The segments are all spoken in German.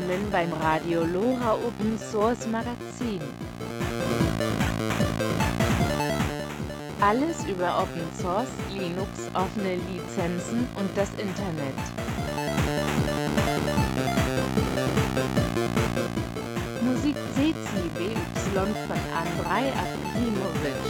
Willkommen beim Radio Lora Open Source Magazin. Alles über Open Source, Linux, offene Lizenzen und das Internet. Musik CCBY von Andrei Akimovic.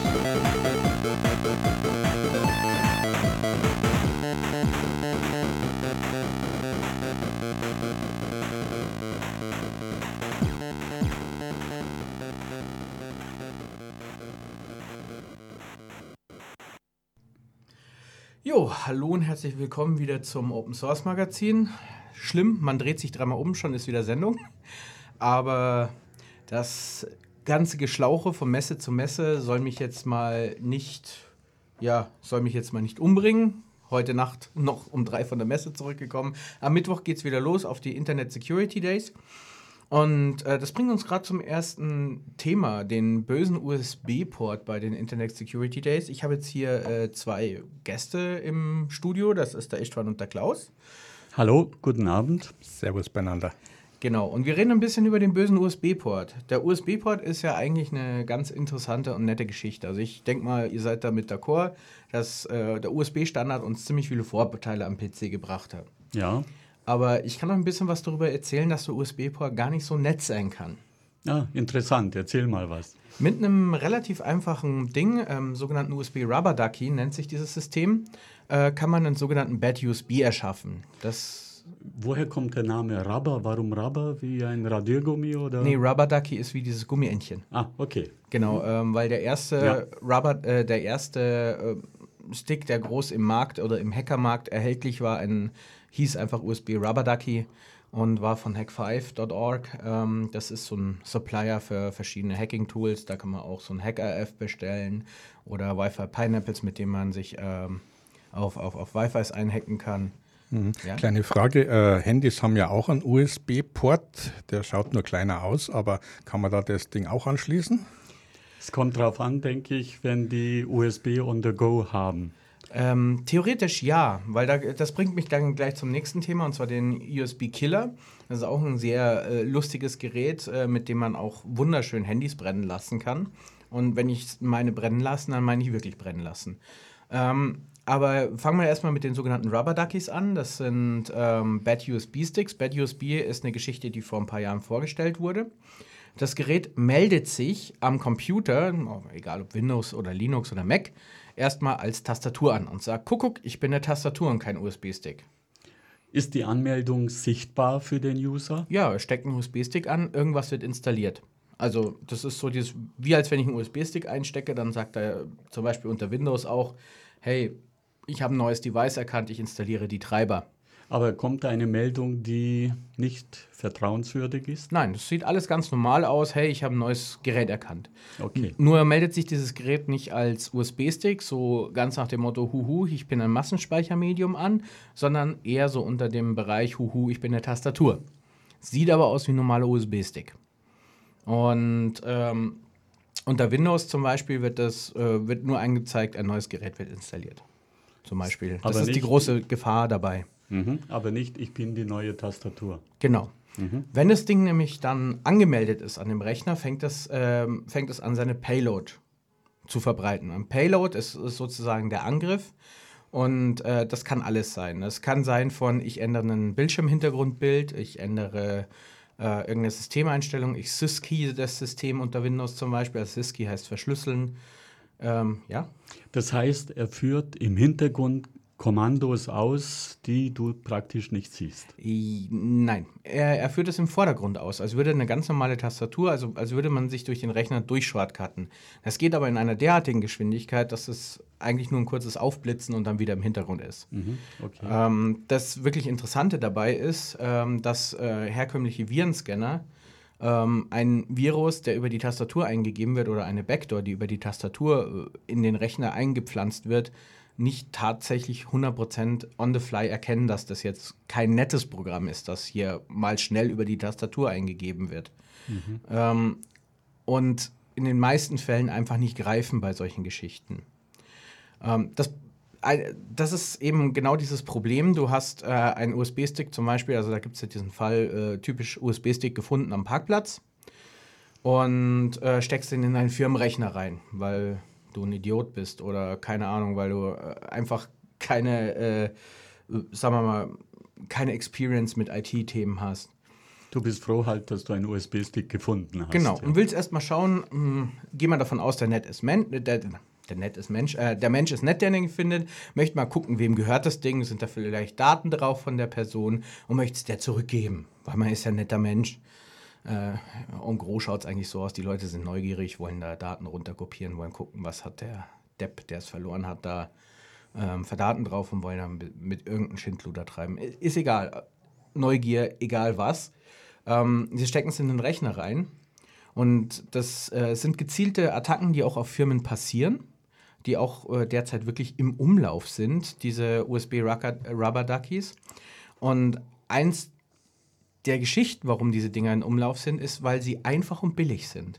Jo, hallo und herzlich willkommen wieder zum Open Source Magazin. Schlimm, man dreht sich dreimal um, schon ist wieder Sendung. Aber das ganze Geschlauche von Messe zu Messe soll mich jetzt mal nicht umbringen. Heute Nacht noch um 3 von der Messe zurückgekommen. Am Mittwoch geht es wieder los auf die Internet Security Days. Und das bringt uns gerade zum ersten Thema, den bösen USB-Port bei den Internet Security Days. Ich habe jetzt hier zwei Gäste im Studio, das ist der Istvan und der Klaus. Hallo, guten Abend. Servus beieinander. Genau, und wir reden ein bisschen über den bösen USB-Port. Der USB-Port ist ja eigentlich eine ganz interessante und nette Geschichte. Also ich denke mal, ihr seid damit d'accord, dass der USB-Standard uns ziemlich viele Vorteile am PC gebracht hat. Ja. Aber ich kann noch ein bisschen was darüber erzählen, dass der USB-Port gar nicht so nett sein kann. Ja, interessant. Erzähl mal was. Mit einem relativ einfachen Ding, sogenannten USB Rubber Ducky nennt sich dieses System, kann man einen sogenannten Bad USB erschaffen. Woher kommt der Name Rubber? Warum Rubber? Wie ein Radiergummi oder? Nee, Rubber Ducky ist wie dieses Gummientchen. Ah, okay. Genau, weil der erste Stick, der groß im Markt oder im Hackermarkt erhältlich war, hieß einfach USB Rubber Ducky und war von hack5.org. Das ist so ein Supplier für verschiedene Hacking-Tools. Da kann man auch so ein HackRF bestellen oder Wi-Fi Pineapples, mit dem man sich auf Wi-Fis einhacken kann. Ja? Kleine Frage, Handys haben ja auch einen USB-Port, der schaut nur kleiner aus, aber kann man da das Ding auch anschließen? Es kommt drauf an, denke ich, wenn die USB on the go haben. Theoretisch ja, weil das bringt mich dann gleich zum nächsten Thema, und zwar den USB-Killer. Das ist auch ein sehr lustiges Gerät, mit dem man auch wunderschön Handys brennen lassen kann. Und wenn ich meine brennen lassen, dann meine ich wirklich brennen lassen. Aber fangen wir erstmal mit den sogenannten Rubber Duckies an. Das sind Bad USB-Sticks. Bad USB ist eine Geschichte, die vor ein paar Jahren vorgestellt wurde. Das Gerät meldet sich am Computer, egal ob Windows oder Linux oder Mac, erstmal als Tastatur an und sagt, guck, ich bin eine Tastatur und kein USB-Stick. Ist die Anmeldung sichtbar für den User? Ja, steckt einen USB-Stick an, irgendwas wird installiert. Also das ist so wie als wenn ich einen USB-Stick einstecke, dann sagt er zum Beispiel unter Windows auch, hey, ich habe ein neues Device erkannt, ich installiere die Treiber. Aber kommt da eine Meldung, die nicht vertrauenswürdig ist? Nein, das sieht alles ganz normal aus. Hey, ich habe ein neues Gerät erkannt. Okay. Nur meldet sich dieses Gerät nicht als USB-Stick, so ganz nach dem Motto, huhu, ich bin ein Massenspeichermedium an, sondern eher so unter dem Bereich, huhu, ich bin eine Tastatur. Sieht aber aus wie ein normaler USB-Stick. Und unter Windows zum Beispiel wird nur angezeigt, ein neues Gerät wird installiert. Zum Beispiel. Das ist die große Gefahr dabei. Aber nicht, ich bin die neue Tastatur. Genau. Wenn das Ding nämlich dann angemeldet ist an dem Rechner, fängt es an, seine Payload zu verbreiten. Ein Payload ist sozusagen der Angriff und das kann alles sein. Das kann sein von, ich ändere ein Bildschirmhintergrundbild, ich ändere irgendeine Systemeinstellung, ich syskey das System unter Windows zum Beispiel. Also syskey heißt verschlüsseln. Ja. Das heißt, er führt im Hintergrund Kommandos aus, die du praktisch nicht siehst. Nein, er führt es im Vordergrund aus, als würde eine ganz normale Tastatur, also als würde man sich durch den Rechner durchshortcutten. Das geht aber in einer derartigen Geschwindigkeit, dass es eigentlich nur ein kurzes Aufblitzen und dann wieder im Hintergrund ist. Okay. Das wirklich Interessante dabei ist, dass herkömmliche Virenscanner ein Virus, der über die Tastatur eingegeben wird, oder eine Backdoor, die über die Tastatur in den Rechner eingepflanzt wird, nicht tatsächlich 100% on the fly erkennen, dass das jetzt kein nettes Programm ist, das hier mal schnell über die Tastatur eingegeben wird. Und in den meisten Fällen einfach nicht greifen bei solchen Geschichten. das ist eben genau dieses Problem. Du hast einen USB-Stick zum Beispiel, also da gibt es ja diesen Fall, typisch USB-Stick gefunden am Parkplatz und steckst den in deinen Firmenrechner rein, weil du ein Idiot bist oder keine Ahnung, weil du einfach keine, sagen wir mal, keine Experience mit IT-Themen hast. Du bist froh halt, dass du einen USB-Stick gefunden hast. Genau, ja. und willst erst mal schauen, geh mal davon aus, der Mensch ist nett, der den findet, möchte mal gucken, wem gehört das Ding, sind da vielleicht Daten drauf von der Person und möchte es der zurückgeben, weil man ist ja ein netter Mensch. En gros schaut es eigentlich so aus, die Leute sind neugierig, wollen da Daten runterkopieren, wollen gucken, was hat der Depp, der es verloren hat, da für Daten drauf und wollen dann mit irgendeinem Schindluder treiben. Ist egal, Neugier, egal was. Sie stecken es in den Rechner rein und das sind gezielte Attacken, die auch auf Firmen passieren, die auch derzeit wirklich im Umlauf sind, diese USB-Rubber Duckies. Und eins der Geschichten, warum diese Dinger in Umlauf sind, ist, weil sie einfach und billig sind.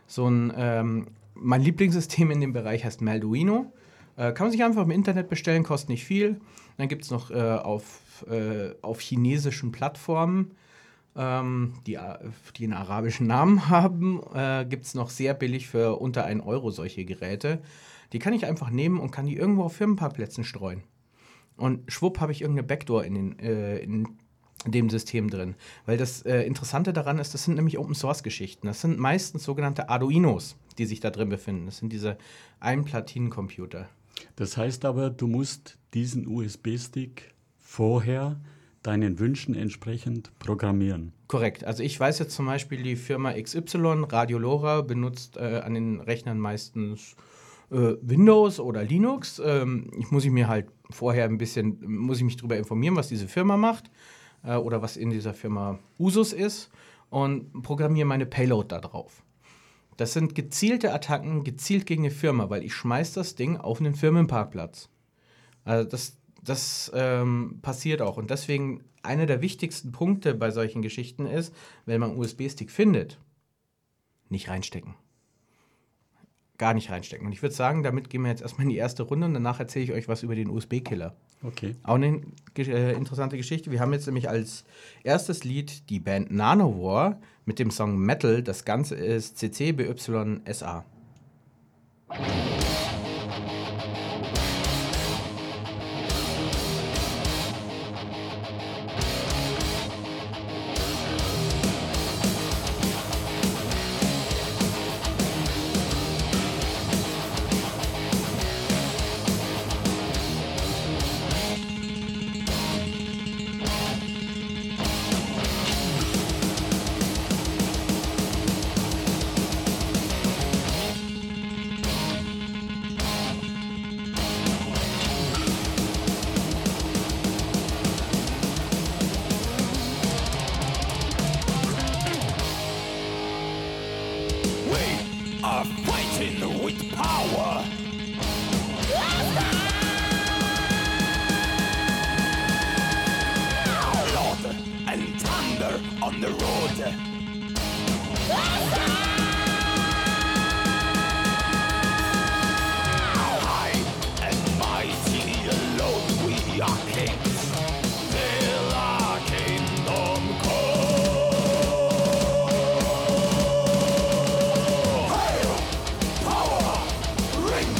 Mein Lieblingssystem in dem Bereich heißt Malduino. Kann man sich einfach im Internet bestellen, kostet nicht viel. Dann gibt es noch auf chinesischen Plattformen, die einen arabischen Namen haben, gibt es noch sehr billig für unter 1 Euro solche Geräte. Die kann ich einfach nehmen und kann die irgendwo auf Firmenparkplätzen streuen. Und schwupp habe ich irgendeine Backdoor in dem System drin. Weil das Interessante daran ist, das sind nämlich Open-Source-Geschichten. Das sind meistens sogenannte Arduinos, die sich da drin befinden. Das sind diese Einplatinencomputer. Das heißt aber, du musst diesen USB-Stick vorher deinen Wünschen entsprechend programmieren. Korrekt. Also ich weiß jetzt zum Beispiel, die Firma XY, Radio LoRa, benutzt an den Rechnern meistens Windows oder Linux. Muss ich mir halt vorher muss ich mich darüber informieren, was diese Firma macht oder was in dieser Firma Usus ist und programmiere meine Payload da drauf. Das sind gezielte Attacken, gezielt gegen eine Firma, weil ich schmeiß das Ding auf einen Firmenparkplatz. Also das passiert auch. Und deswegen einer der wichtigsten Punkte bei solchen Geschichten ist, wenn man einen USB-Stick findet, nicht reinstecken. Gar nicht reinstecken. Und ich würde sagen, damit gehen wir jetzt erstmal in die erste Runde und danach erzähle ich euch was über den USB-Killer. Okay. Auch eine interessante Geschichte. Wir haben jetzt nämlich als erstes Lied die Band Nanowar mit dem Song Metal. Das Ganze ist CCBYSA. are fighting with power. Blood and thunder on the road. High and mighty alone we are kings. Till our kingdom come. Hail, power, ring,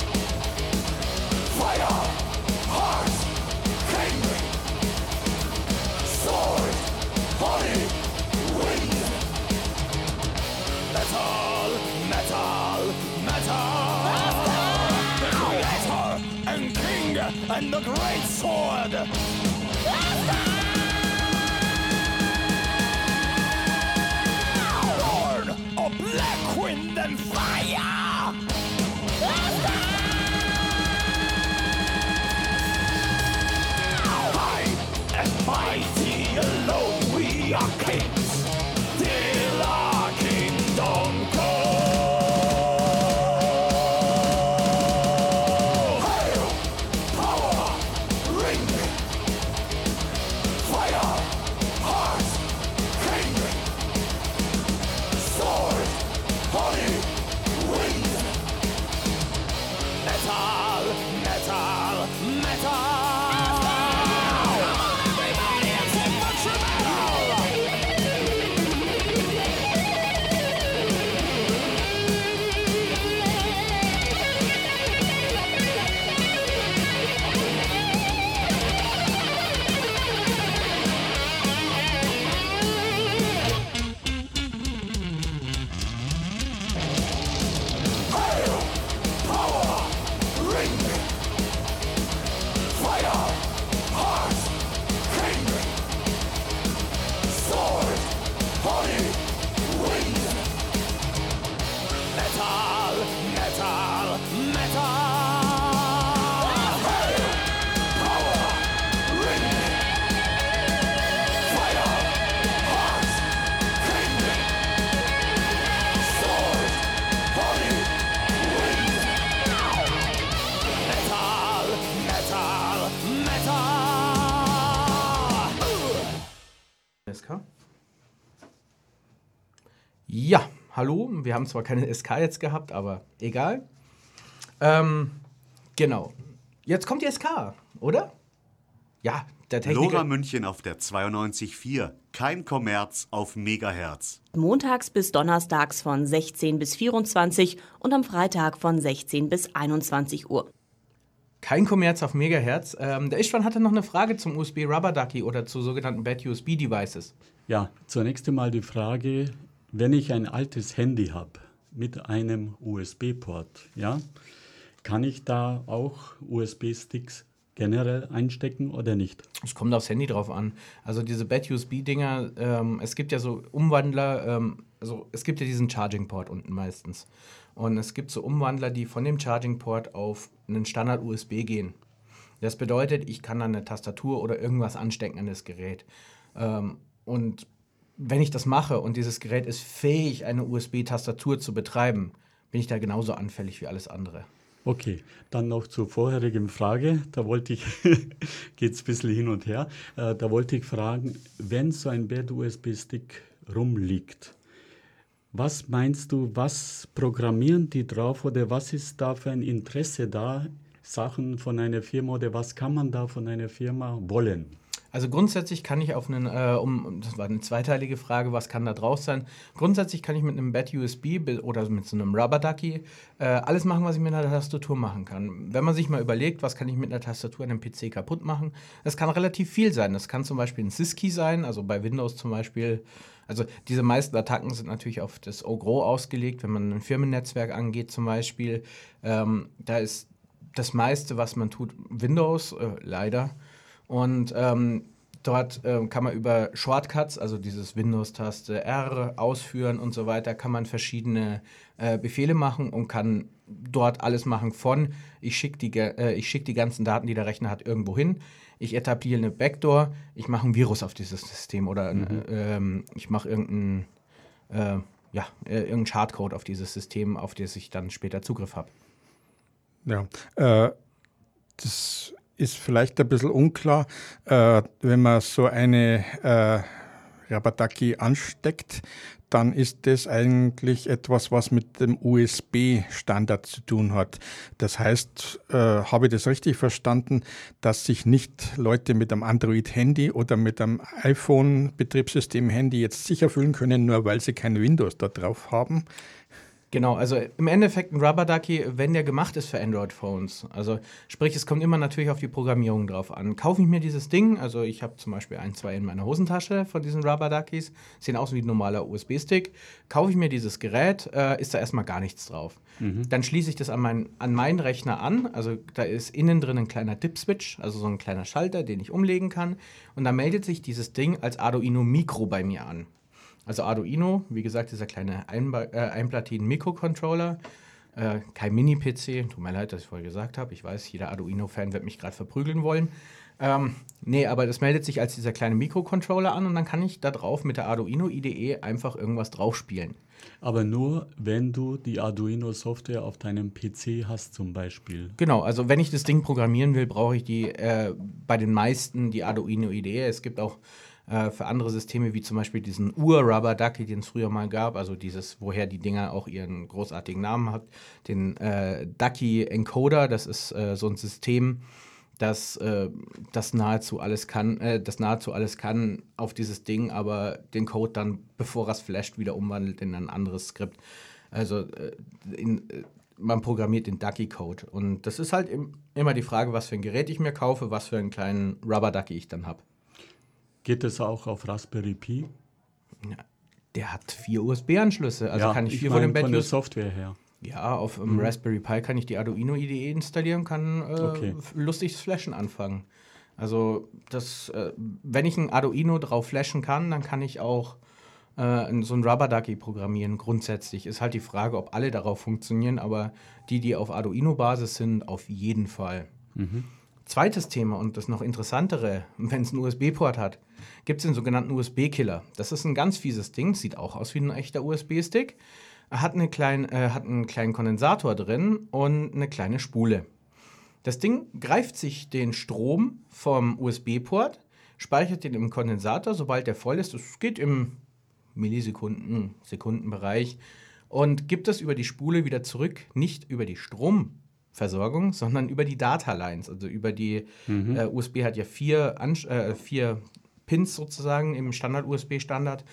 fire, heart, king, sword, honey, wind. Metal, metal, metal. The creator and king and the great sword. Born of black wind and fire. High and mighty alone we are kings. Till our kingdom come. Hail, power, ring, Ja, hallo. Wir haben zwar keine SK jetzt gehabt, aber egal. Genau. Jetzt kommt die SK, oder? Ja, der Techniker. Lora München auf der 92.4. Kein Kommerz auf Megahertz. Montags bis donnerstags von 16 bis 24 und am Freitag von 16 bis 21 Uhr. Kein Kommerz auf Megahertz. Der Istvan hatte noch eine Frage zum USB Rubber Ducky oder zu sogenannten Bad USB Devices. Ja, zunächst einmal die Frage, wenn ich ein altes Handy habe mit einem USB-Port, ja, kann ich da auch USB-Sticks generell einstecken oder nicht? Es kommt aufs Handy drauf an. Also diese Bad USB-Dinger, es gibt ja so Umwandler, also es gibt ja diesen Charging-Port unten meistens. Und es gibt so Umwandler, die von dem Charging-Port auf einen Standard-USB gehen. Das bedeutet, ich kann dann eine Tastatur oder irgendwas anstecken an das Gerät. Und wenn ich das mache und dieses Gerät ist fähig, eine USB-Tastatur zu betreiben, bin ich da genauso anfällig wie alles andere. Okay, dann noch zur vorherigen Frage. Da wollte ich, geht es ein bisschen hin und her, da wollte ich fragen, wenn so ein Bad USB-Stick rumliegt, was meinst du, was programmieren die drauf oder was ist da für ein Interesse da, Sachen von einer Firma oder was kann man da von einer Firma wollen? Also grundsätzlich kann ich auf einen, das war eine zweiteilige Frage, was kann da drauf sein? Grundsätzlich kann ich mit einem Bad USB oder mit so einem Rubber Ducky alles machen, was ich mit einer Tastatur machen kann. Wenn man sich mal überlegt, was kann ich mit einer Tastatur an einem PC kaputt machen, das kann relativ viel sein. Das kann zum Beispiel ein Syskey sein, also bei Windows zum Beispiel. Also diese meisten Attacken sind natürlich auf das Ogro ausgelegt, wenn man ein Firmennetzwerk angeht zum Beispiel. Da ist das meiste, was man tut, Windows, leider. Und dort kann man über Shortcuts, also dieses Windows-Taste R ausführen und so weiter, kann man verschiedene Befehle machen und kann dort alles machen von, ich schicke die ganzen Daten, die der Rechner hat, irgendwo hin. Ich etabliere eine Backdoor, ich mache ein Virus auf dieses System oder ich mache irgendeinen Schadcode auf dieses System, auf das ich dann später Zugriff habe. Ja, das ist vielleicht ein bisschen unklar, wenn man so eine Rubber Ducky ansteckt, dann ist das eigentlich etwas, was mit dem USB-Standard zu tun hat. Das heißt, habe ich das richtig verstanden, dass sich nicht Leute mit einem Android-Handy oder mit einem iPhone-Betriebssystem-Handy jetzt sicher fühlen können, nur weil sie kein Windows da drauf haben? Genau, also im Endeffekt ein Rubber Ducky, wenn der gemacht ist für Android-Phones. Also sprich, es kommt immer natürlich auf die Programmierung drauf an. Kaufe ich mir dieses Ding, also ich habe zum Beispiel 1, 2 in meiner Hosentasche von diesen Rubber Duckys, sehen aus wie ein normaler USB-Stick. Kaufe ich mir dieses Gerät, ist da erstmal gar nichts drauf. Dann schließe ich das an meinen Rechner an, also da ist innen drin ein kleiner Dip-Switch, also so ein kleiner Schalter, den ich umlegen kann. Und da meldet sich dieses Ding als Arduino Micro bei mir an. Also Arduino, wie gesagt, dieser kleine Einplatinen-Mikrocontroller, kein Mini-PC, tut mir leid, dass ich vorher gesagt habe, ich weiß, jeder Arduino-Fan wird mich gerade verprügeln wollen. Aber das meldet sich als dieser kleine Mikrocontroller an und dann kann ich da drauf mit der Arduino IDE einfach irgendwas draufspielen. Aber nur, wenn du die Arduino-Software auf deinem PC hast zum Beispiel. Genau, also wenn ich das Ding programmieren will, brauche ich bei den meisten die Arduino IDE. Es gibt auch für andere Systeme, wie zum Beispiel diesen Ur-Rubber Ducky, den es früher mal gab, also dieses, woher die Dinger auch ihren großartigen Namen hat, den Ducky Encoder, das ist so ein System, das nahezu alles kann auf dieses Ding, aber den Code dann, bevor er es flasht, wieder umwandelt in ein anderes Skript. Also man programmiert den Ducky-Code. Und das ist halt immer die Frage, was für ein Gerät ich mir kaufe, was für einen kleinen Rubber Ducky ich dann habe. Geht das auch auf Raspberry Pi? Ja, der hat 4 USB-Anschlüsse, also ja, kann ich 4 von dem Bad von der Software her. Ja, auf dem Raspberry Pi kann ich die Arduino IDE installieren, kann lustiges Flashen anfangen. Also wenn ich ein Arduino drauf flashen kann, dann kann ich auch so ein Rubber Ducky programmieren. Grundsätzlich ist halt die Frage, ob alle darauf funktionieren, aber die auf Arduino-Basis sind, auf jeden Fall. Zweites Thema und das noch interessantere, wenn es einen USB-Port hat, gibt es den sogenannten USB-Killer. Das ist ein ganz fieses Ding, sieht auch aus wie ein echter USB-Stick, hat einen kleinen Kondensator drin und eine kleine Spule. Das Ding greift sich den Strom vom USB-Port, speichert den im Kondensator, sobald der voll ist. Das geht im Sekundenbereich und gibt es über die Spule wieder zurück, nicht über die Stromversorgung, sondern über die Data-Lines, also über die USB hat ja 4 Pins sozusagen im Standard-USB-Standard.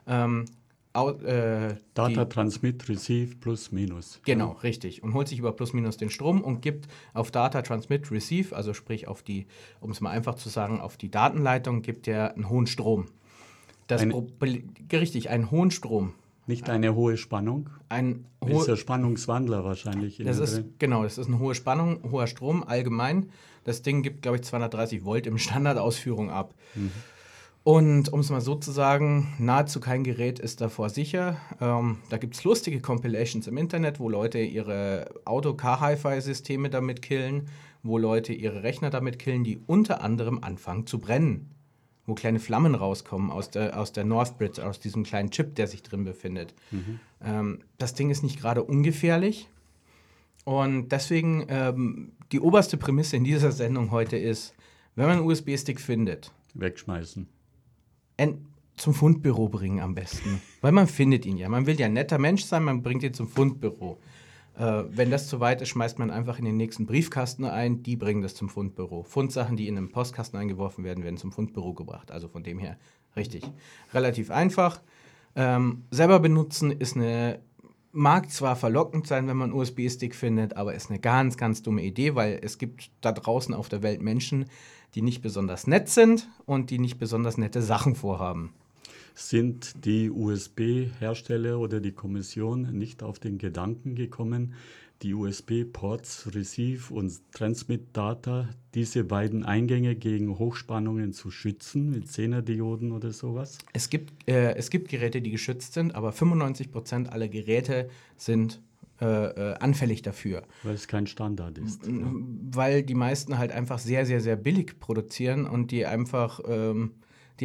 Data Transmit, Receive, Plus, Minus. Genau, richtig. Und holt sich über Plus, Minus den Strom und gibt auf Data Transmit, Receive, also sprich auf die, um es mal einfach zu sagen, auf die Datenleitung, gibt er einen hohen Strom. Richtig, einen hohen Strom. Nicht eine hohe Spannung? Ist der Spannungswandler wahrscheinlich. Das ist eine hohe Spannung, hoher Strom allgemein. Das Ding gibt, glaube ich, 230 Volt im Standardausführung ab. Und um es mal so zu sagen, nahezu kein Gerät ist davor sicher. Da gibt es lustige Compilations im Internet, wo Leute ihre Auto-Car-Hi-Fi-Systeme damit killen, wo Leute ihre Rechner damit killen, die unter anderem anfangen zu brennen. Wo kleine Flammen rauskommen aus der Northbridge, aus diesem kleinen Chip, der sich drin befindet. Das Ding ist nicht gerade ungefährlich. Und deswegen, die oberste Prämisse in dieser Sendung heute ist, wenn man einen USB-Stick findet, wegschmeißen. Zum Fundbüro bringen am besten. Weil man findet ihn ja. Man will ja ein netter Mensch sein, man bringt ihn zum Fundbüro. Wenn das zu weit ist, schmeißt man einfach in den nächsten Briefkasten ein, die bringen das zum Fundbüro. Fundsachen, die in einen Postkasten eingeworfen werden, werden zum Fundbüro gebracht. Also von dem her richtig. Relativ einfach. Selber benutzen mag zwar verlockend sein, wenn man einen USB-Stick findet, aber ist eine ganz, ganz dumme Idee, weil es gibt da draußen auf der Welt Menschen, die nicht besonders nett sind und die nicht besonders nette Sachen vorhaben. Sind die USB-Hersteller oder die Kommission nicht auf den Gedanken gekommen, die USB-Ports Receive und Transmit Data, diese beiden Eingänge gegen Hochspannungen zu schützen mit 10er-Dioden oder sowas? Es gibt Geräte, die geschützt sind, aber 95% aller Geräte sind anfällig dafür. Weil es kein Standard ist. Weil die meisten halt einfach sehr, sehr, sehr billig produzieren und denen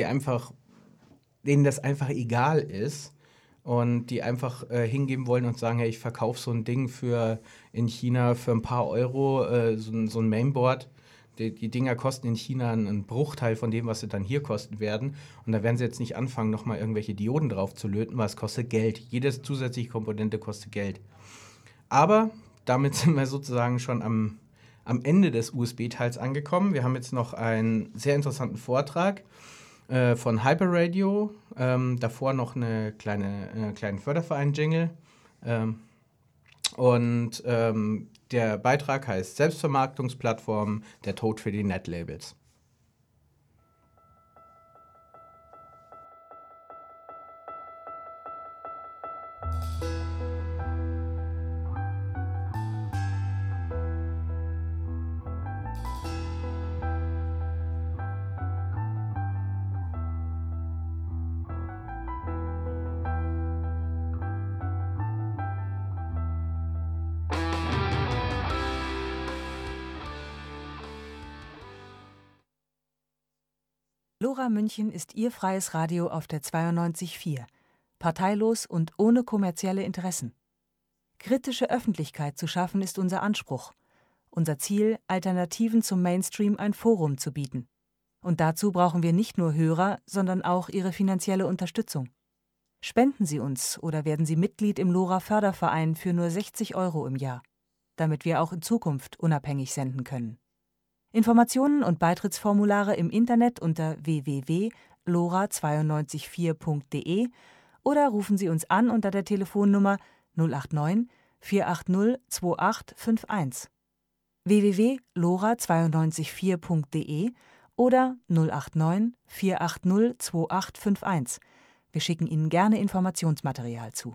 das einfach egal ist und die einfach hingeben wollen und sagen, hey, ich verkaufe so ein Ding in China für ein paar Euro, so ein Mainboard. Die Dinger kosten in China einen Bruchteil von dem, was sie dann hier kosten werden. Und da werden sie jetzt nicht anfangen, nochmal irgendwelche Dioden drauf zu löten, weil es kostet Geld. Jede zusätzliche Komponente kostet Geld. Aber damit sind wir sozusagen schon am Ende des USB-Teils angekommen. Wir haben jetzt noch einen sehr interessanten Vortrag von Hyperradio. Davor noch einen kleinen Förderverein-Jingle. Der Beitrag heißt Selbstvermarktungsplattform, der Tod für die Netlabels. LoRa München ist Ihr freies Radio auf der 92.4. Parteilos und ohne kommerzielle Interessen. Kritische Öffentlichkeit zu schaffen ist unser Anspruch. Unser Ziel, Alternativen zum Mainstream ein Forum zu bieten. Und dazu brauchen wir nicht nur Hörer, sondern auch Ihre finanzielle Unterstützung. Spenden Sie uns oder werden Sie Mitglied im LoRa Förderverein für nur 60 € im Jahr, damit wir auch in Zukunft unabhängig senden können. Informationen und Beitrittsformulare im Internet unter www.lora924.de oder rufen Sie uns an unter der Telefonnummer 089 480 2851. www.lora924.de oder 089 480 2851. Wir schicken Ihnen gerne Informationsmaterial zu.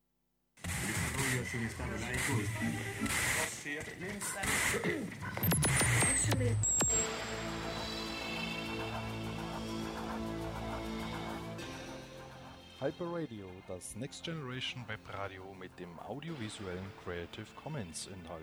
Hyperradio, das Next Generation Webradio mit dem audiovisuellen Creative Commons Inhalt.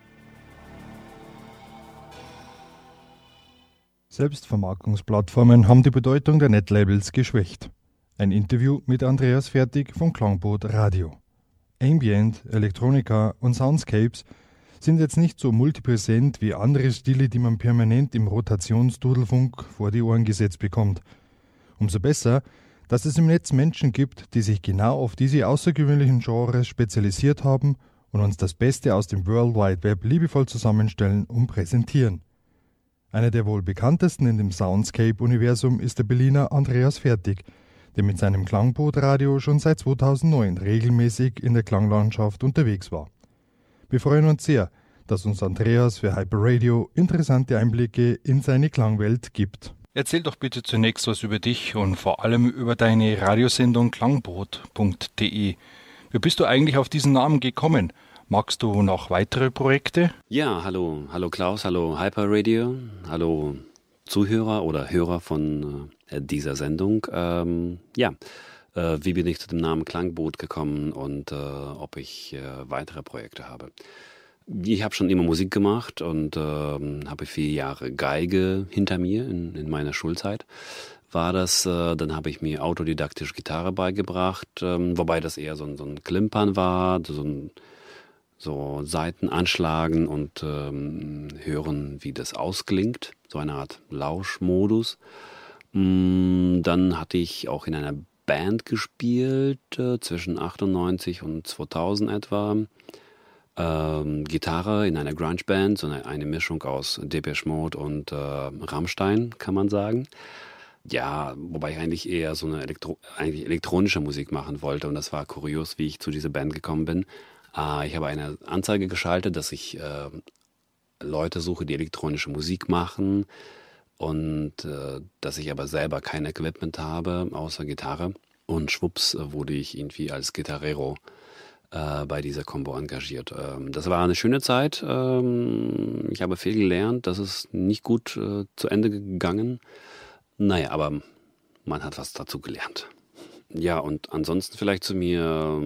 Selbstvermarktungsplattformen haben die Bedeutung der Netlabels geschwächt. Ein Interview mit Andreas Fertig vom Klangboot Radio. Ambient, Electronica und Soundscapes sind jetzt nicht so multipräsent wie andere Stile, die man permanent im Rotationsdudelfunk vor die Ohren gesetzt bekommt. Umso besser, dass es im Netz Menschen gibt, die sich genau auf diese außergewöhnlichen Genres spezialisiert haben und uns das Beste aus dem World Wide Web liebevoll zusammenstellen und präsentieren. Einer der wohl bekanntesten in dem Soundscape-Universum ist der Berliner Andreas Fertig, der mit seinem Klangboot-Radio schon seit 2009 regelmäßig in der Klanglandschaft unterwegs war. Wir freuen uns sehr, dass uns Andreas für Hyper Radio interessante Einblicke in seine Klangwelt gibt. Erzähl doch bitte zunächst was über dich und vor allem über deine Radiosendung klangboot.de. Wie bist du eigentlich auf diesen Namen gekommen? Magst du noch weitere Projekte? Ja, hallo Klaus, hallo Hyper Radio, hallo Zuhörer oder Hörer von dieser Sendung. Wie bin ich zu dem Namen Klangboot gekommen und ob ich weitere Projekte habe? Ich habe schon immer Musik gemacht und habe 4 Jahre Geige hinter mir in meiner Schulzeit. Dann habe ich mir autodidaktisch Gitarre beigebracht, wobei das eher so ein Klimpern war, so Saiten anschlagen und hören, wie das ausklingt, so eine Art Lauschmodus. Dann hatte ich auch in einer Band gespielt, zwischen 98 und 2000 etwa. Gitarre in einer Grunge-Band, so eine Mischung aus Depeche Mode und Rammstein, kann man sagen. Ja, wobei ich eigentlich eher so eine elektronische Musik machen wollte und das war kurios, wie ich zu dieser Band gekommen bin. Ich habe eine Anzeige geschaltet, dass ich Leute suche, die elektronische Musik machen und dass ich aber selber kein Equipment habe, außer Gitarre. Und schwupps wurde ich irgendwie als Gitarrero bei dieser Combo engagiert. Das war eine schöne Zeit. Ich habe viel gelernt. Das ist nicht gut zu Ende gegangen. Naja, aber man hat was dazu gelernt. Ja, und ansonsten vielleicht zu mir.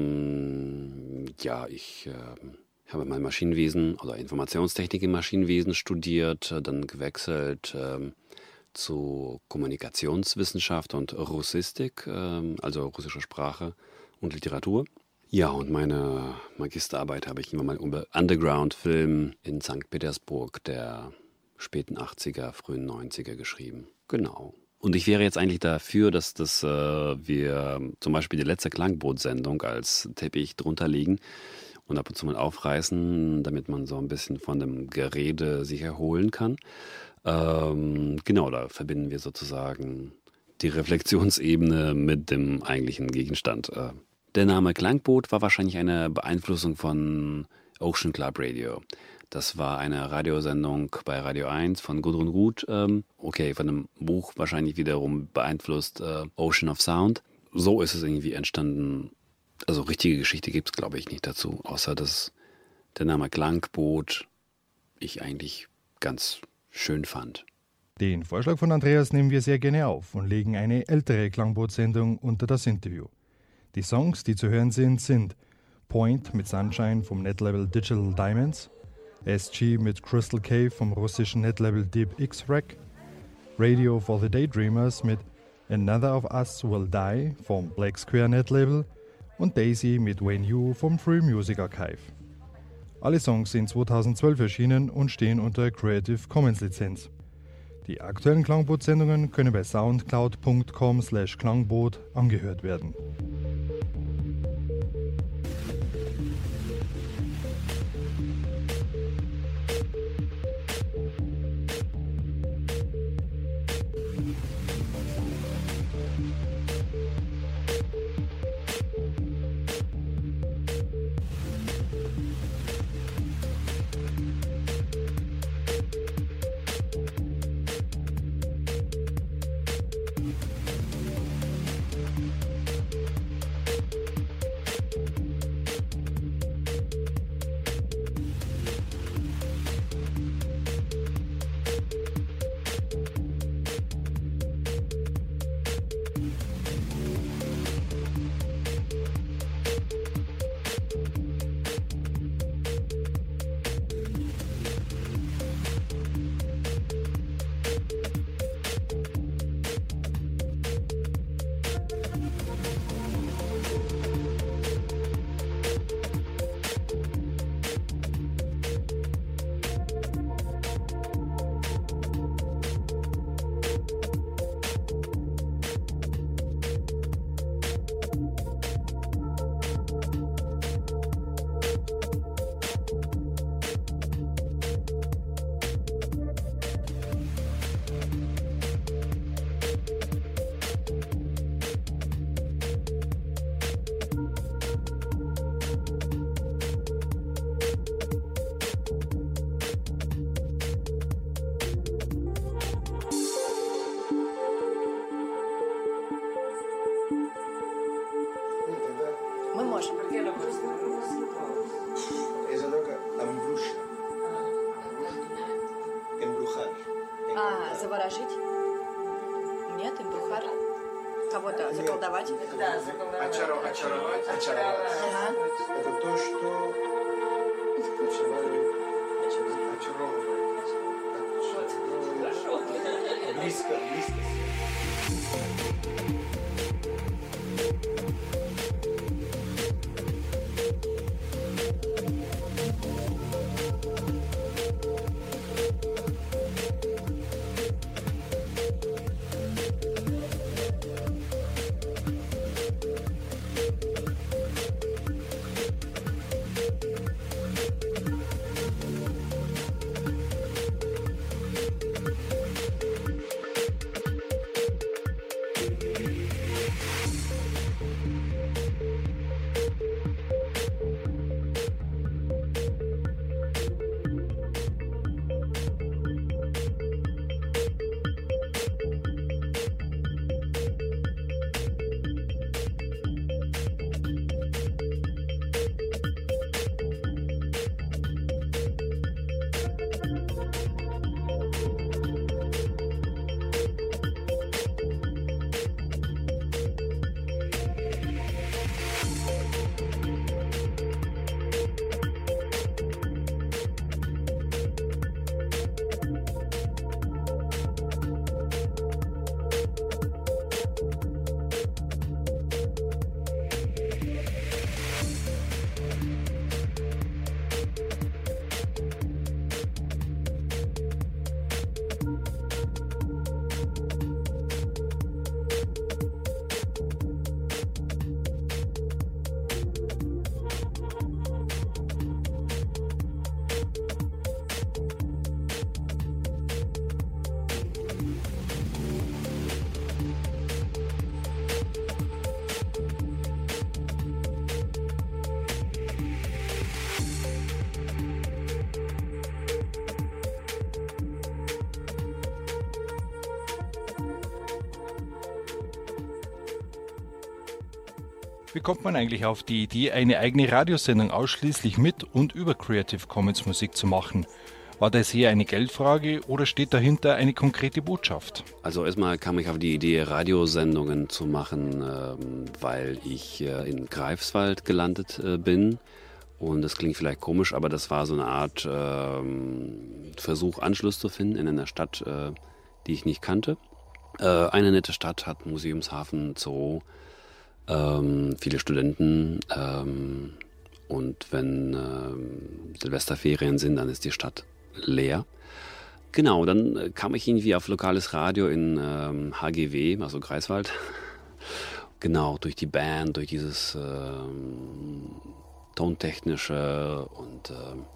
Ich habe mal Maschinenwesen oder Informationstechnik im Maschinenwesen studiert, dann gewechselt zu Kommunikationswissenschaft und Russistik, also russische Sprache und Literatur. Ja, und meine Magisterarbeit habe ich immer mal über Underground-Film in St. Petersburg der späten 80er, frühen 90er geschrieben. Genau. Und ich wäre jetzt eigentlich dafür, dass wir zum Beispiel die letzte Klangboot-Sendung als Teppich drunter legen und ab und zu mal aufreißen, damit man so ein bisschen von dem Gerede sich erholen kann. Genau, da verbinden wir sozusagen die Reflexionsebene mit dem eigentlichen Gegenstand. Der Name Klangboot war wahrscheinlich eine Beeinflussung von Ocean Club Radio. Das war eine Radiosendung bei Radio 1 von Gudrun Ruth. Von einem Buch wahrscheinlich wiederum beeinflusst, Ocean of Sound. So ist es irgendwie entstanden. Also richtige Geschichte gibt es, glaube ich, nicht dazu, außer dass der Name Klangboot ich eigentlich ganz schön fand. Den Vorschlag von Andreas nehmen wir sehr gerne auf und legen eine ältere Klangboot-Sendung unter das Interview. Die Songs, die zu hören sind Point mit Sunshine vom Netlabel Digital Diamonds, SG mit Crystal Cave vom russischen Netlabel Deep X-Rack, Radio for the Daydreamers mit Another of Us Will Die vom Black Square Netlabel und Daisy mit When You vom Free Music Archive. Alle Songs sind 2012 erschienen und stehen unter Creative Commons Lizenz. Die aktuellen Klangboot-Sendungen können bei soundcloud.com/klangboot angehört werden. Мы можем. Заворожить? Нет, эмбрухар. Кого-то заколдовать? Да, заколдовать. Очаровать. Ага. Это то, что очаровывает. Близко. Wie kommt man eigentlich auf die Idee, eine eigene Radiosendung ausschließlich mit und über Creative Commons Musik zu machen? War das eher eine Geldfrage oder steht dahinter eine konkrete Botschaft? Also erstmal kam ich auf die Idee, Radiosendungen zu machen, weil ich in Greifswald gelandet bin. Und das klingt vielleicht komisch, aber das war so eine Art Versuch, Anschluss zu finden in einer Stadt, die ich nicht kannte. Eine nette Stadt, hat Museumshafen, Zoo, viele Studenten. Und wenn Silvesterferien sind, dann ist die Stadt leer. Genau, dann kam ich irgendwie auf lokales Radio in HGW, also Greifswald. Genau, durch die Band, durch dieses Tontechnische und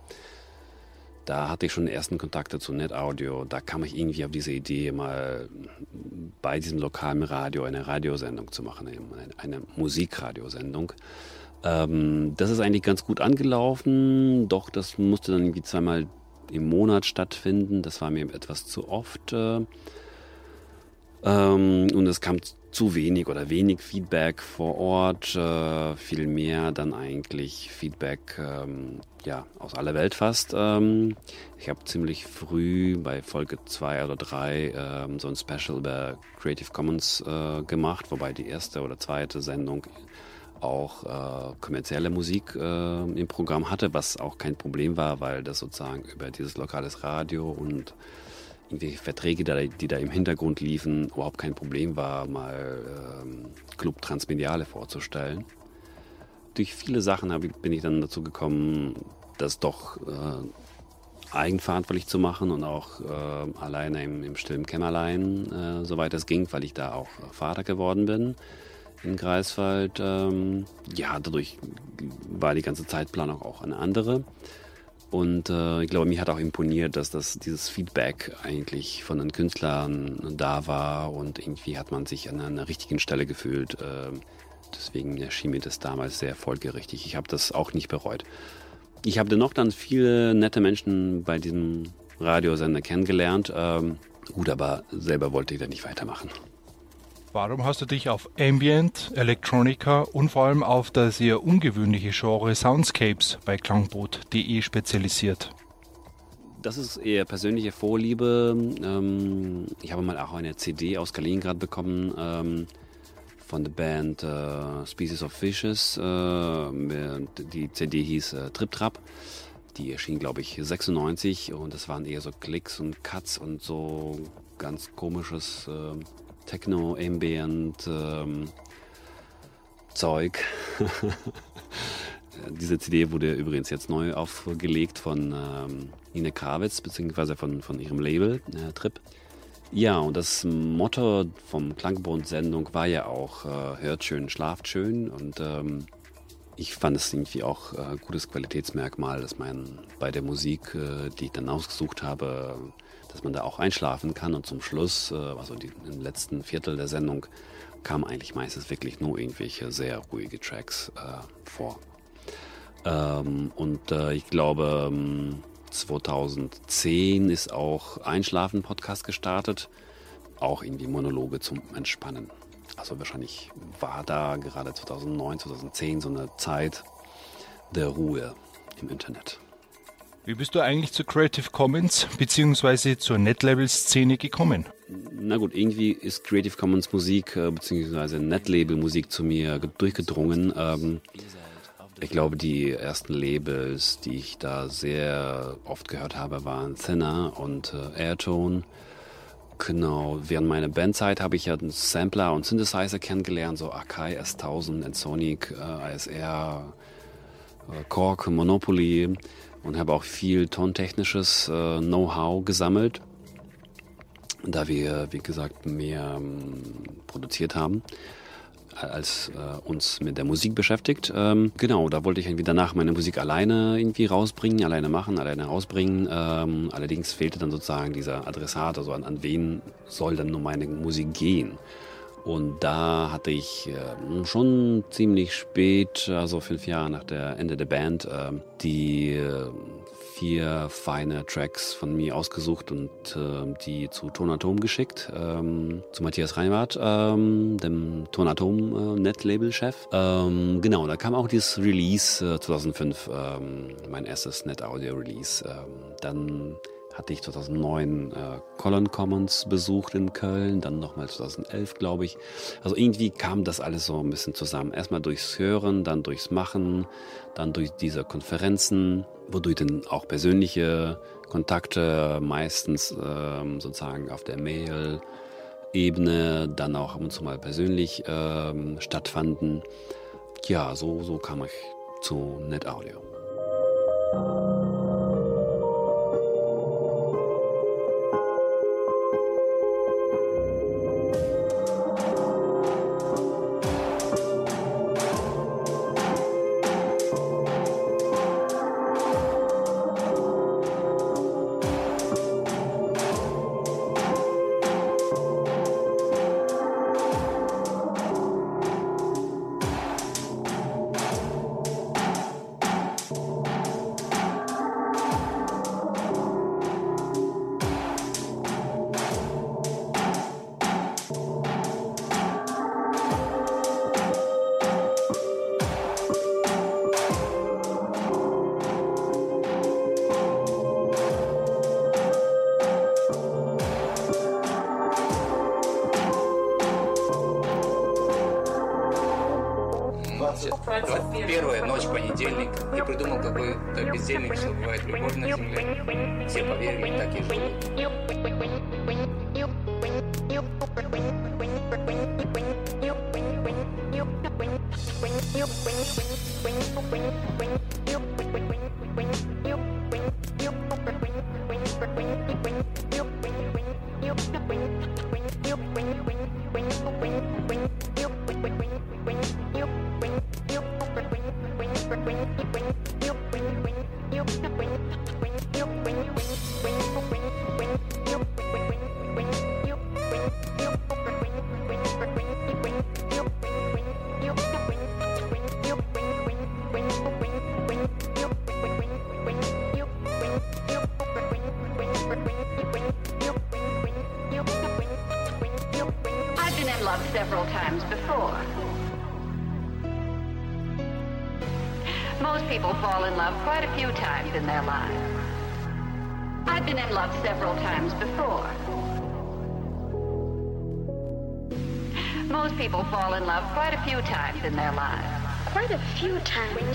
da hatte ich schon den ersten Kontakt zu NetAudio. Da kam ich irgendwie auf diese Idee, mal bei diesem lokalen Radio eine Radiosendung zu machen, eine Musikradiosendung. Das ist eigentlich ganz gut angelaufen, doch das musste dann irgendwie zweimal im Monat stattfinden. Das war mir etwas zu oft. Und es kam zu wenig oder wenig Feedback vor Ort, viel mehr dann eigentlich Feedback aus aller Welt fast. Ich habe ziemlich früh bei Folge 2 oder 3 so ein Special über Creative Commons gemacht, wobei die erste oder zweite Sendung auch kommerzielle Musik im Programm hatte, was auch kein Problem war, weil das sozusagen über dieses lokales Radio und irgendwelche Verträge, die da im Hintergrund liefen, überhaupt kein Problem war, mal Club Transmediale vorzustellen. Durch viele Sachen bin ich dann dazu gekommen, das doch eigenverantwortlich zu machen und auch alleine im stillen Kämmerlein, soweit es ging, weil ich da auch Vater geworden bin in Greifswald. Dadurch war die ganze Zeitplanung auch eine andere. Und ich glaube, mir hat auch imponiert, dass dieses Feedback eigentlich von den Künstlern da war und irgendwie hat man sich an einer richtigen Stelle gefühlt. Deswegen erschien mir das damals sehr folgerichtig. Ich habe das auch nicht bereut. Ich habe dennoch dann viele nette Menschen bei diesem Radiosender kennengelernt. Gut, aber selber wollte ich da nicht weitermachen. Warum hast du dich auf Ambient, Electronica und vor allem auf das sehr ungewöhnliche Genre Soundscapes bei Klangboot.de spezialisiert? Das ist eher persönliche Vorliebe. Ich habe mal auch eine CD aus Kaliningrad bekommen von der Band Species of Fishes. Die CD hieß Trip Trap. Die erschien, glaube ich, 96 und das waren eher so Klicks und Cuts und so ganz komisches Techno, Ambient Zeug. Diese CD wurde übrigens jetzt neu aufgelegt von Nina Krawitz, beziehungsweise von ihrem Label Trip. Ja, und das Motto vom Klangboot-Sendung war ja auch hört schön, schlaft schön. Und ich fand es irgendwie auch ein gutes Qualitätsmerkmal, dass man bei der Musik, die ich dann ausgesucht habe, dass man da auch einschlafen kann. Und zum Schluss, also im letzten Viertel der Sendung, kamen eigentlich meistens wirklich nur irgendwelche sehr ruhige Tracks vor. Ich glaube, 2010 ist auch Einschlafen-Podcast gestartet. Auch irgendwie Monologe zum Entspannen. Also wahrscheinlich war da gerade 2009, 2010 so eine Zeit der Ruhe im Internet. Wie bist du eigentlich zu Creative Commons bzw. zur Netlabel-Szene gekommen? Na gut, irgendwie ist Creative Commons Musik bzw. Netlabel-Musik zu mir durchgedrungen. Ich glaube, die ersten Labels, die ich da sehr oft gehört habe, waren Thinner und Airtone. Genau, während meiner Bandzeit habe ich ja einen Sampler und Synthesizer kennengelernt, so Akai, S1000, Ensoniq, ASR, Korg, Monopoly und habe auch viel tontechnisches Know-how gesammelt, da wir, wie gesagt, mehr produziert haben, als uns mit der Musik beschäftigt. Genau, da wollte ich irgendwie danach meine Musik alleine irgendwie rausbringen, alleine machen, alleine rausbringen. Allerdings fehlte dann sozusagen dieser Adressat, also an wen soll dann nur meine Musik gehen. Und da hatte ich schon ziemlich spät, also 5 Jahre nach der Ende der Band, die 4 feine Tracks von mir ausgesucht und die zu Tonatom geschickt, zu Matthias Reinwarth, dem Tonatom-Net-Label-Chef. Genau, da kam auch dieses Release 2005, mein erstes Net-Audio-Release. Dann hatte ich 2009 Colon Commons besucht in Köln, dann nochmal 2011, glaube ich. Also irgendwie kam das alles so ein bisschen zusammen. Erstmal durchs Hören, dann durchs Machen, dann durch diese Konferenzen, wodurch dann auch persönliche Kontakte meistens sozusagen auf der Mail-Ebene, dann auch ab und zu mal persönlich stattfanden. Ja, so kam ich zu NetAudio. Первая ночь понедельник и придумал какой-то бездельник, что бывает любовь на земле. Все поверили, так и живут. several times before. Most people fall in love quite a few times in their lives. I've been in love several times before. Most people fall in love quite a few times in their lives. Quite a few times.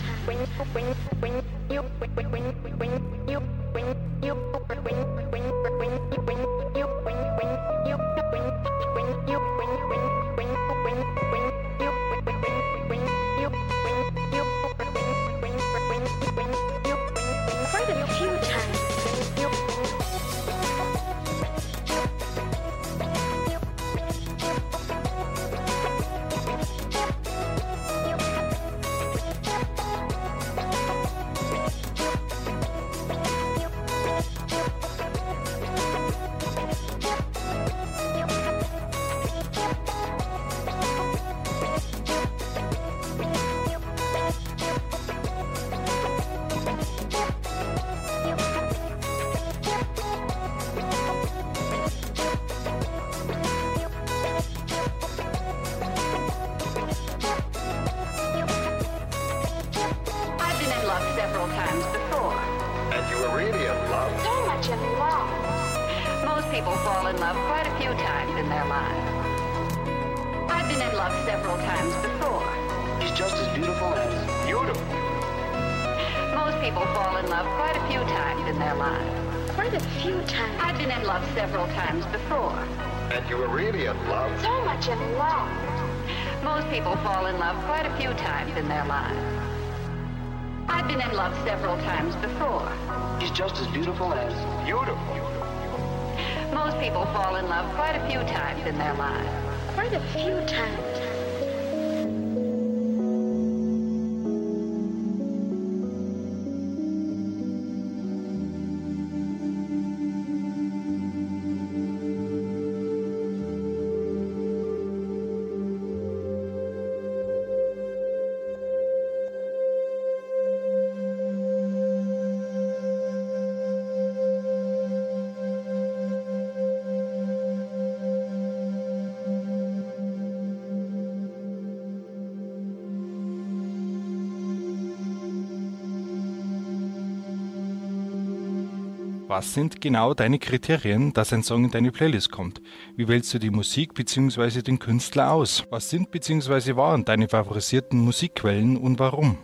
Was sind genau deine Kriterien, dass ein Song in deine Playlist kommt? Wie wählst du die Musik bzw. den Künstler aus? Was sind bzw. waren deine favorisierten Musikquellen und warum?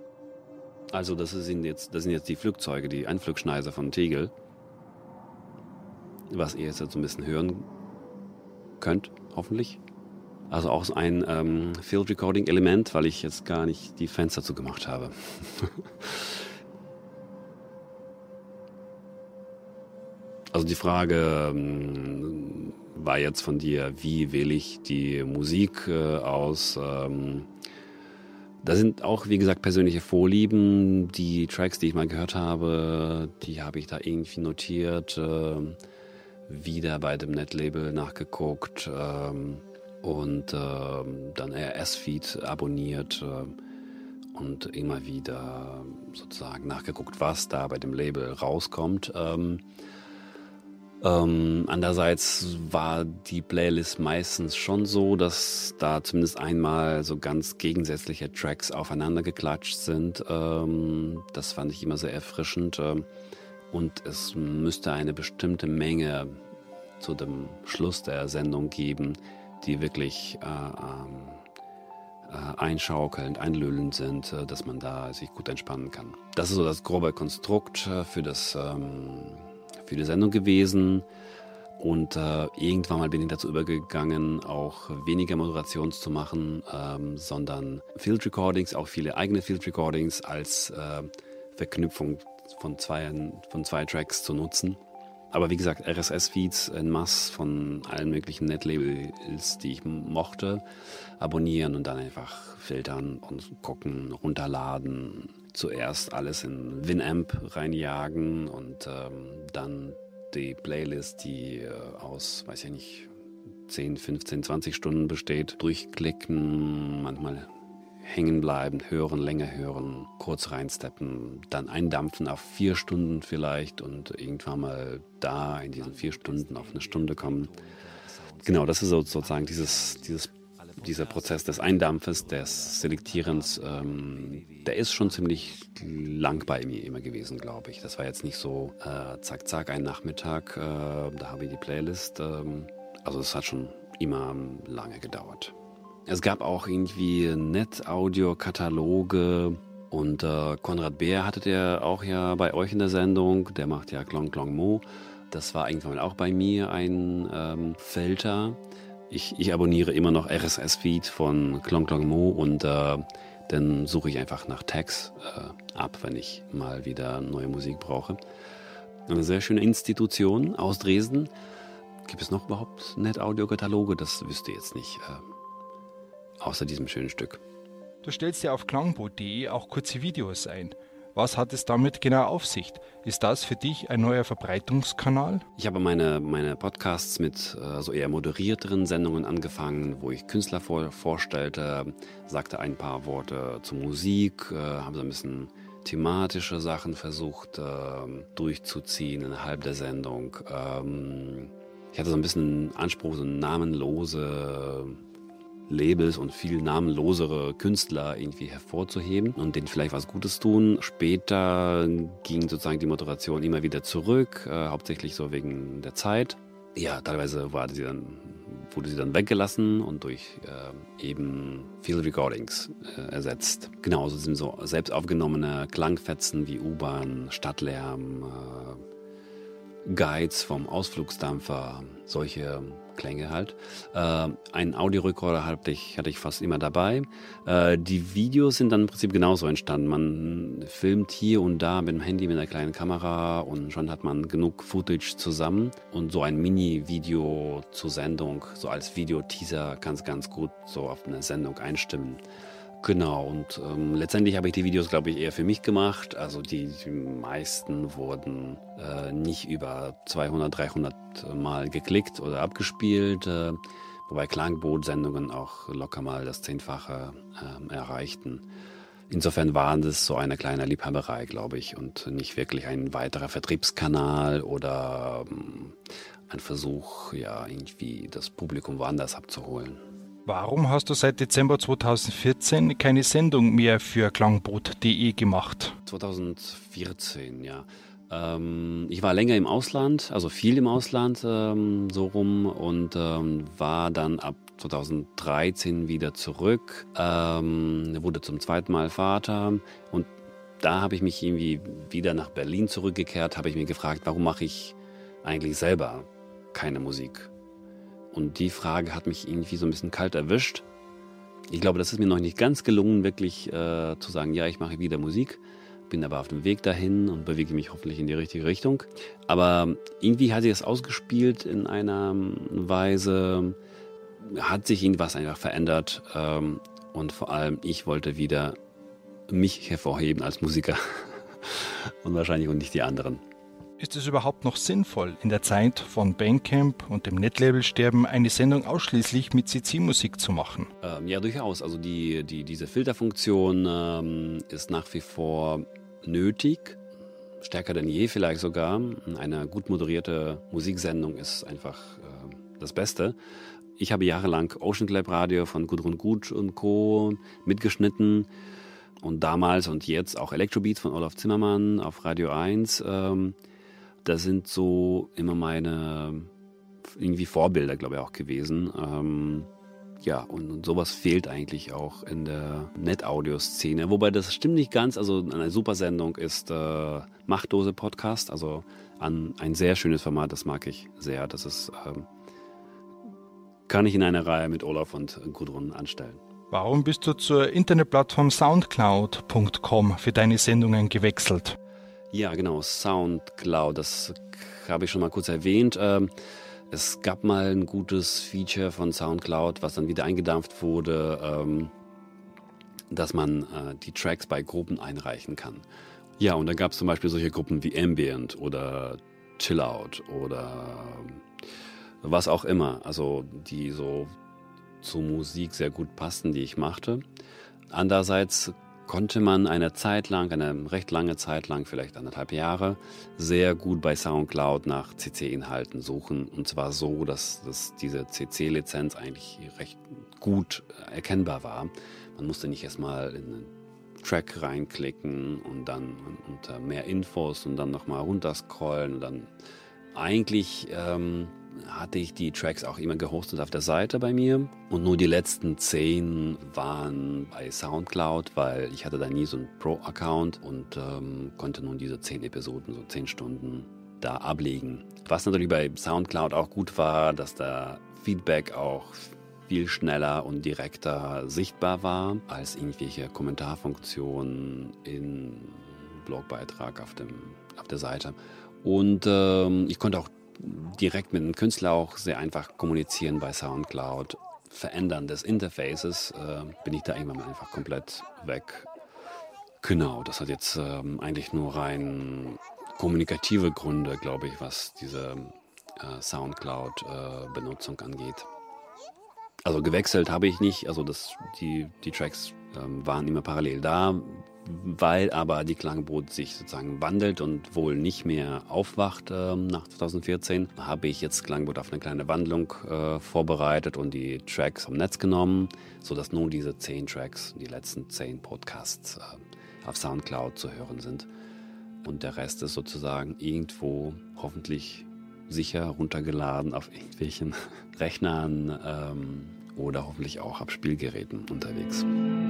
Also das sind jetzt die Flugzeuge, die Einflugschneise von Tegel, was ihr jetzt so ein bisschen hören könnt, hoffentlich. Also auch so ein Field Recording Element, weil ich jetzt gar nicht die Fenster zugemacht habe. Also die Frage war jetzt von dir, wie wähle ich die Musik aus? Da sind auch, wie gesagt, persönliche Vorlieben. Die Tracks, die ich mal gehört habe, die habe ich da irgendwie notiert, wieder bei dem Netlabel nachgeguckt und dann RSS-Feed abonniert und immer wieder sozusagen nachgeguckt, was da bei dem Label rauskommt. Andererseits war die Playlist meistens schon so, dass da zumindest einmal so ganz gegensätzliche Tracks aufeinander geklatscht sind. Das fand ich immer sehr erfrischend. Und es müsste eine bestimmte Menge zu dem Schluss der Sendung geben, die wirklich einschaukelnd, einlüllend sind, dass man da sich gut entspannen kann. Das ist so das grobe Konstrukt für die Sendung gewesen und irgendwann mal bin ich dazu übergegangen, auch weniger Moderations zu machen, sondern Field Recordings, auch viele eigene Field Recordings als Verknüpfung von zwei Tracks zu nutzen. Aber wie gesagt, RSS-Feeds en masse von allen möglichen Netlabels, die ich mochte, abonnieren und dann einfach filtern und gucken, runterladen. Zuerst alles in Winamp reinjagen und dann die Playlist, die aus, weiß ich nicht, 10, 15, 20 Stunden besteht, durchklicken, manchmal hängen bleiben, hören, länger hören, kurz reinsteppen, dann eindampfen auf 4 Stunden vielleicht und irgendwann mal da in diesen 4 Stunden auf eine Stunde kommen. Genau, das ist sozusagen dieses dieser Prozess des Eindampfes, des Selektierens, der ist schon ziemlich lang bei mir immer gewesen, glaube ich. Das war jetzt nicht so zack, zack, ein Nachmittag, da habe ich die Playlist. Also es hat schon immer lange gedauert. Es gab auch irgendwie Net-Audio-Kataloge und Konrad Beer hattet ihr auch ja bei euch in der Sendung, der macht ja Klong Klong Mo. Das war irgendwann auch bei mir ein Filter. Ich abonniere immer noch RSS-Feed von Klong Klong Mo und dann suche ich einfach nach Tags ab, wenn ich mal wieder neue Musik brauche. Eine sehr schöne Institution aus Dresden. Gibt es noch überhaupt Net-Audio-Kataloge? Das wüsste ich jetzt nicht, außer diesem schönen Stück. Du stellst ja auf klangboot.de auch kurze Videos ein. Was hat es damit genau auf sich? Ist das für dich ein neuer Verbreitungskanal? Ich habe meine Podcasts mit so eher moderierteren Sendungen angefangen, wo ich Künstler vorstellte, sagte ein paar Worte zur Musik, habe so ein bisschen thematische Sachen versucht durchzuziehen innerhalb der Sendung. Ich hatte so ein bisschen den Anspruch, so namenlose Labels und viel namenlosere Künstler irgendwie hervorzuheben und denen vielleicht was Gutes tun. Später ging sozusagen die Moderation immer wieder zurück, hauptsächlich so wegen der Zeit. Ja, teilweise wurde sie dann weggelassen und durch eben Field Recordings ersetzt. Genauso sind so selbst aufgenommene Klangfetzen wie U-Bahn, Stadtlärm, Guides vom Ausflugsdampfer, solche Klänge halt. Einen Audiorekorder hatte ich fast immer dabei. Die Videos sind dann im Prinzip genauso entstanden. Man filmt hier und da mit dem Handy, mit einer kleinen Kamera und schon hat man genug Footage zusammen. Und so ein Mini-Video zur Sendung, so als Videoteaser, kann es ganz gut so auf eine Sendung einstimmen. Genau, und letztendlich habe ich die Videos, glaube ich, eher für mich gemacht. Also die meisten wurden nicht über 200, 300 Mal geklickt oder abgespielt, wobei Klangboot-Sendungen auch locker mal das 10-fache erreichten. Insofern waren das so eine kleine Liebhaberei, glaube ich, und nicht wirklich ein weiterer Vertriebskanal oder ein Versuch, ja, irgendwie das Publikum woanders abzuholen. Warum hast du seit Dezember 2014 keine Sendung mehr für klangboot.de gemacht? 2014, ja. Ich war länger im Ausland, also viel im Ausland so rum und war dann ab 2013 wieder zurück, wurde zum zweiten Mal Vater und da habe ich mich irgendwie wieder nach Berlin zurückgekehrt, habe ich mir gefragt, warum mache ich eigentlich selber keine Musik? Und die Frage hat mich irgendwie so ein bisschen kalt erwischt. Ich glaube, das ist mir noch nicht ganz gelungen, wirklich zu sagen, ja, ich mache wieder Musik. Bin aber auf dem Weg dahin und bewege mich hoffentlich in die richtige Richtung. Aber irgendwie hat sich das ausgespielt in einer Weise, hat sich irgendwas einfach verändert. Und vor allem, ich wollte wieder mich hervorheben als Musiker. Und wahrscheinlich auch nicht die anderen. Ist es überhaupt noch sinnvoll, in der Zeit von Bandcamp und dem Netlabelsterben eine Sendung ausschließlich mit CC-Musik zu machen? Ja, durchaus. Also diese Filterfunktion ist nach wie vor nötig, stärker denn je vielleicht sogar. Eine gut moderierte Musiksendung ist einfach das Beste. Ich habe jahrelang Ocean Clap Radio von Gudrun Gut und Co. mitgeschnitten und damals und jetzt auch Electrobeats von Olaf Zimmermann auf Radio 1. Das sind so immer meine irgendwie Vorbilder, glaube ich, auch gewesen. Ja, und sowas fehlt eigentlich auch in der Net-Audio-Szene. Wobei das stimmt nicht ganz. Also eine super Sendung ist Machtdose Podcast. Also ein sehr schönes Format, das mag ich sehr. Das ist, kann ich in einer Reihe mit Olaf und Gudrun anstellen. Warum bist du zur Internetplattform Soundcloud.com für deine Sendungen gewechselt? Ja, genau, Soundcloud, das habe ich schon mal kurz erwähnt. Es gab mal ein gutes Feature von Soundcloud, was dann wieder eingedampft wurde, dass man die Tracks bei Gruppen einreichen kann. Ja, und da gab es zum Beispiel solche Gruppen wie Ambient oder Chillout oder was auch immer, also die so zur Musik sehr gut passten, die ich machte. Andererseits konnte man eine recht lange Zeit lang, vielleicht 1,5 Jahre, sehr gut bei Soundcloud nach CC-Inhalten suchen. Und zwar so, dass diese CC-Lizenz eigentlich recht gut erkennbar war. Man musste nicht erstmal in einen Track reinklicken und dann unter mehr Infos und dann nochmal runterscrollen. Und dann eigentlich hatte ich die Tracks auch immer gehostet auf der Seite bei mir. Und nur die letzten 10 waren bei Soundcloud, weil ich hatte da nie so einen Pro-Account und konnte nun diese 10 Episoden, so 10 Stunden da ablegen. Was natürlich bei Soundcloud auch gut war, dass da Feedback auch viel schneller und direkter sichtbar war als irgendwelche Kommentarfunktionen im Blogbeitrag auf der Seite. Und ich konnte auch direkt mit dem Künstler auch sehr einfach kommunizieren bei Soundcloud. Verändern des Interfaces bin ich da irgendwann mal einfach komplett weg. Genau, das hat jetzt eigentlich nur rein kommunikative Gründe, glaube ich, was diese Soundcloud-Benutzung angeht. Also gewechselt habe ich nicht, also die Tracks waren immer parallel da, weil aber die Klangboot sich sozusagen wandelt und wohl nicht mehr aufwacht nach 2014, habe ich jetzt Klangboot auf eine kleine Wandlung vorbereitet und die Tracks vom Netz genommen, sodass nun diese 10 Tracks, die letzten 10 Podcasts auf Soundcloud zu hören sind. Und der Rest ist sozusagen irgendwo hoffentlich sicher runtergeladen auf irgendwelchen Rechnern oder hoffentlich auch auf Spielgeräten unterwegs.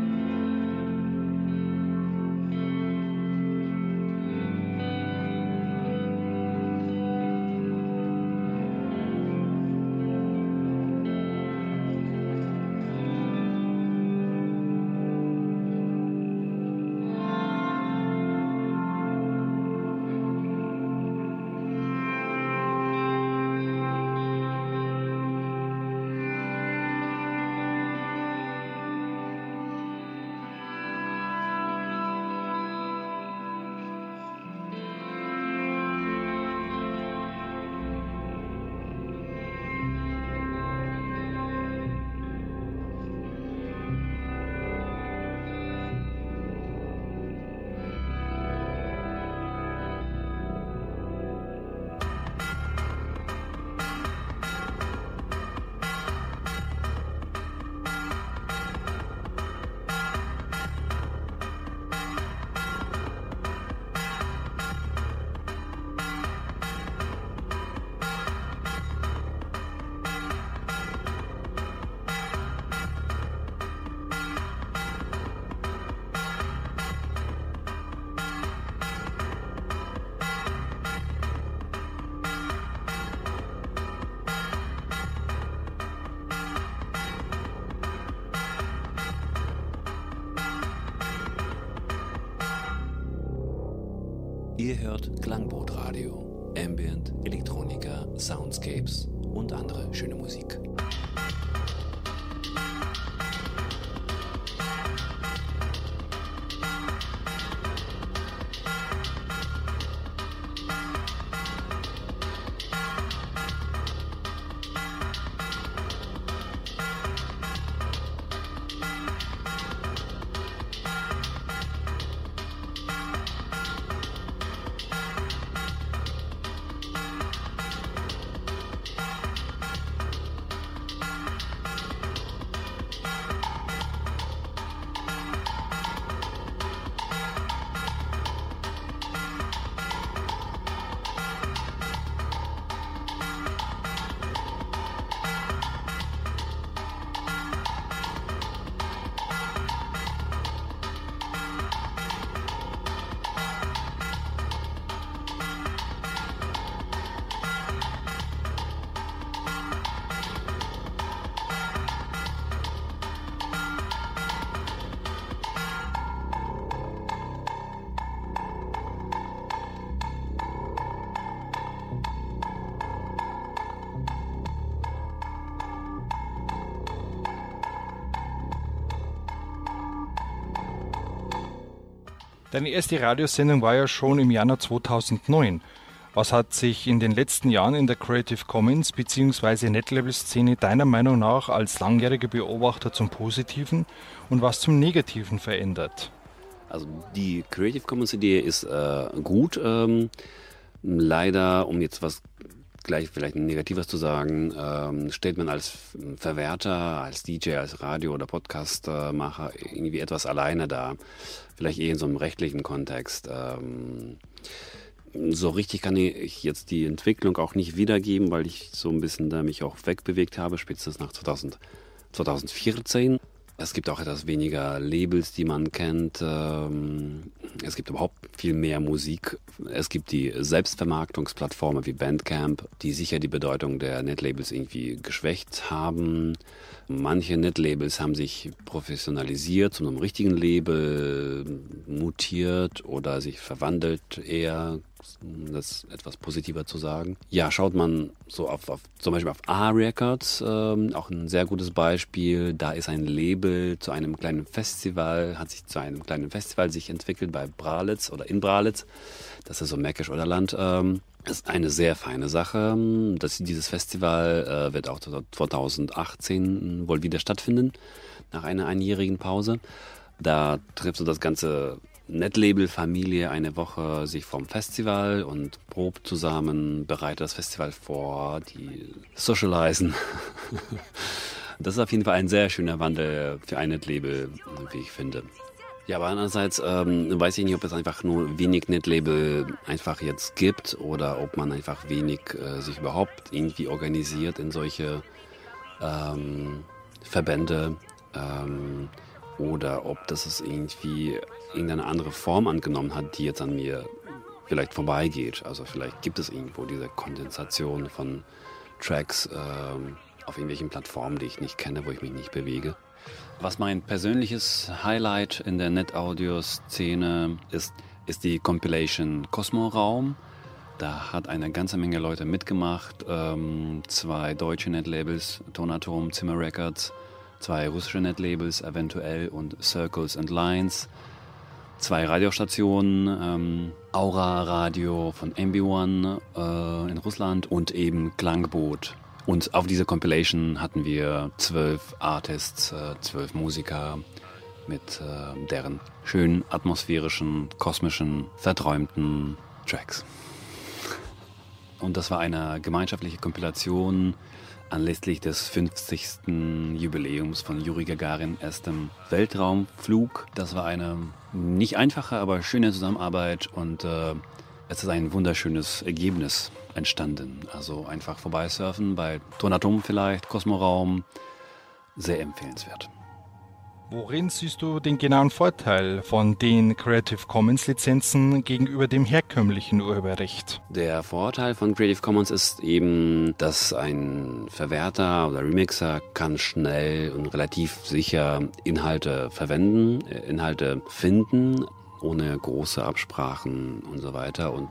Ihr hört Klangbootradio, Ambient, Elektronika, Soundscapes und andere schöne Musik. Deine erste Radiosendung war ja schon im Januar 2009. Was hat sich in den letzten Jahren in der Creative Commons bzw. Netlabel-Szene deiner Meinung nach als langjähriger Beobachter zum Positiven und was zum Negativen verändert? Also die Creative Commons Idee ist gut. Leider, um jetzt was gleich vielleicht ein Negatives zu sagen, steht man als Verwerter, als DJ, als Radio- oder Podcastmacher irgendwie etwas alleine da. Vielleicht eher in so einem rechtlichen Kontext. So richtig kann ich jetzt die Entwicklung auch nicht wiedergeben, weil ich so ein bisschen da mich auch wegbewegt habe, spätestens nach 2014. Es gibt auch etwas weniger Labels, die man kennt. Es gibt überhaupt viel mehr Musik. Es gibt die Selbstvermarktungsplattformen wie Bandcamp, die sicher die Bedeutung der Netlabels irgendwie geschwächt haben. Manche Netlabels haben sich professionalisiert, zu einem richtigen Label mutiert oder sich verwandelt eher, um das etwas positiver zu sagen. Ja, schaut man so zum Beispiel auf A-Records, auch ein sehr gutes Beispiel. Da ist ein Label zu einem kleinen Festival, hat sich zu einem kleinen Festival sich entwickelt bei Bralitz oder in Bralitz. Das ist so Märkisch-Oderland. Das ist eine sehr feine Sache. Dieses Festival wird auch 2018 wohl wieder stattfinden, nach einer einjährigen Pause. Da trifft so das ganze Netlabel-Familie eine Woche sich vom Festival und probt zusammen, bereitet das Festival vor, die socialisen. Das ist auf jeden Fall ein sehr schöner Wandel für ein Netlabel, wie ich finde. Ja, aber andererseits weiß ich nicht, ob es einfach nur wenig Netlabel einfach jetzt gibt oder ob man einfach wenig sich überhaupt irgendwie organisiert in solche Verbände oder ob das es irgendwie irgendeine andere Form angenommen hat, die jetzt an mir vielleicht vorbeigeht. Also vielleicht gibt es irgendwo diese Kondensation von Tracks auf irgendwelchen Plattformen, die ich nicht kenne, wo ich mich nicht bewege. Was mein persönliches Highlight in der Net-Audio-Szene ist die Compilation Kosmoraum. Da hat eine ganze Menge Leute mitgemacht. 2 deutsche Netlabels, Tonatom, Zimmer Records, 2 russische Netlabels, Eventuell und Circles and Lines, 2 Radiostationen, Aura Radio von MB1 in Russland und eben Klangboot. Und auf dieser Compilation hatten wir 12 Artists, 12 Musiker mit deren schönen, atmosphärischen, kosmischen, verträumten Tracks. Und das war eine gemeinschaftliche Kompilation anlässlich des 50. Jubiläums von Juri Gagarin erstem Weltraumflug. Das war eine nicht einfache, aber schöne Zusammenarbeit und es ist ein wunderschönes Ergebnis entstanden. Also einfach vorbeisurfen bei Tonatom vielleicht, Kosmoraum, sehr empfehlenswert. Worin siehst du den genauen Vorteil von den Creative Commons Lizenzen gegenüber dem herkömmlichen Urheberrecht? Der Vorteil von Creative Commons ist eben, dass ein Verwerter oder Remixer kann schnell und relativ sicher Inhalte verwenden, Inhalte finden, ohne große Absprachen und so weiter und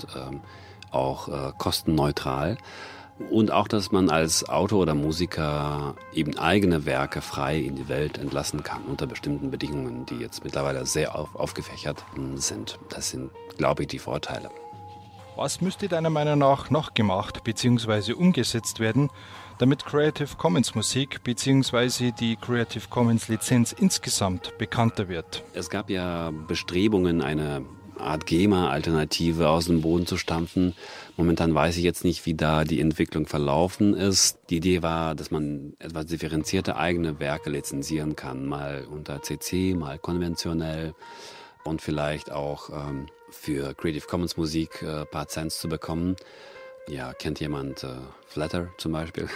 auch kostenneutral. Und auch, dass man als Autor oder Musiker eben eigene Werke frei in die Welt entlassen kann, unter bestimmten Bedingungen, die jetzt mittlerweile sehr aufgefächert sind. Das sind, glaube ich, die Vorteile. Was müsste deiner Meinung nach noch gemacht bzw. umgesetzt werden, damit Creative Commons Musik bzw. die Creative Commons Lizenz insgesamt bekannter wird? Es gab ja Bestrebungen, eine Art GEMA-Alternative aus dem Boden zu stampfen. Momentan weiß ich jetzt nicht, wie da die Entwicklung verlaufen ist. Die Idee war, dass man etwas differenzierte eigene Werke lizenzieren kann, mal unter CC, mal konventionell und vielleicht auch für Creative Commons Musik ein paar Cents zu bekommen. Ja, kennt jemand Flatter zum Beispiel?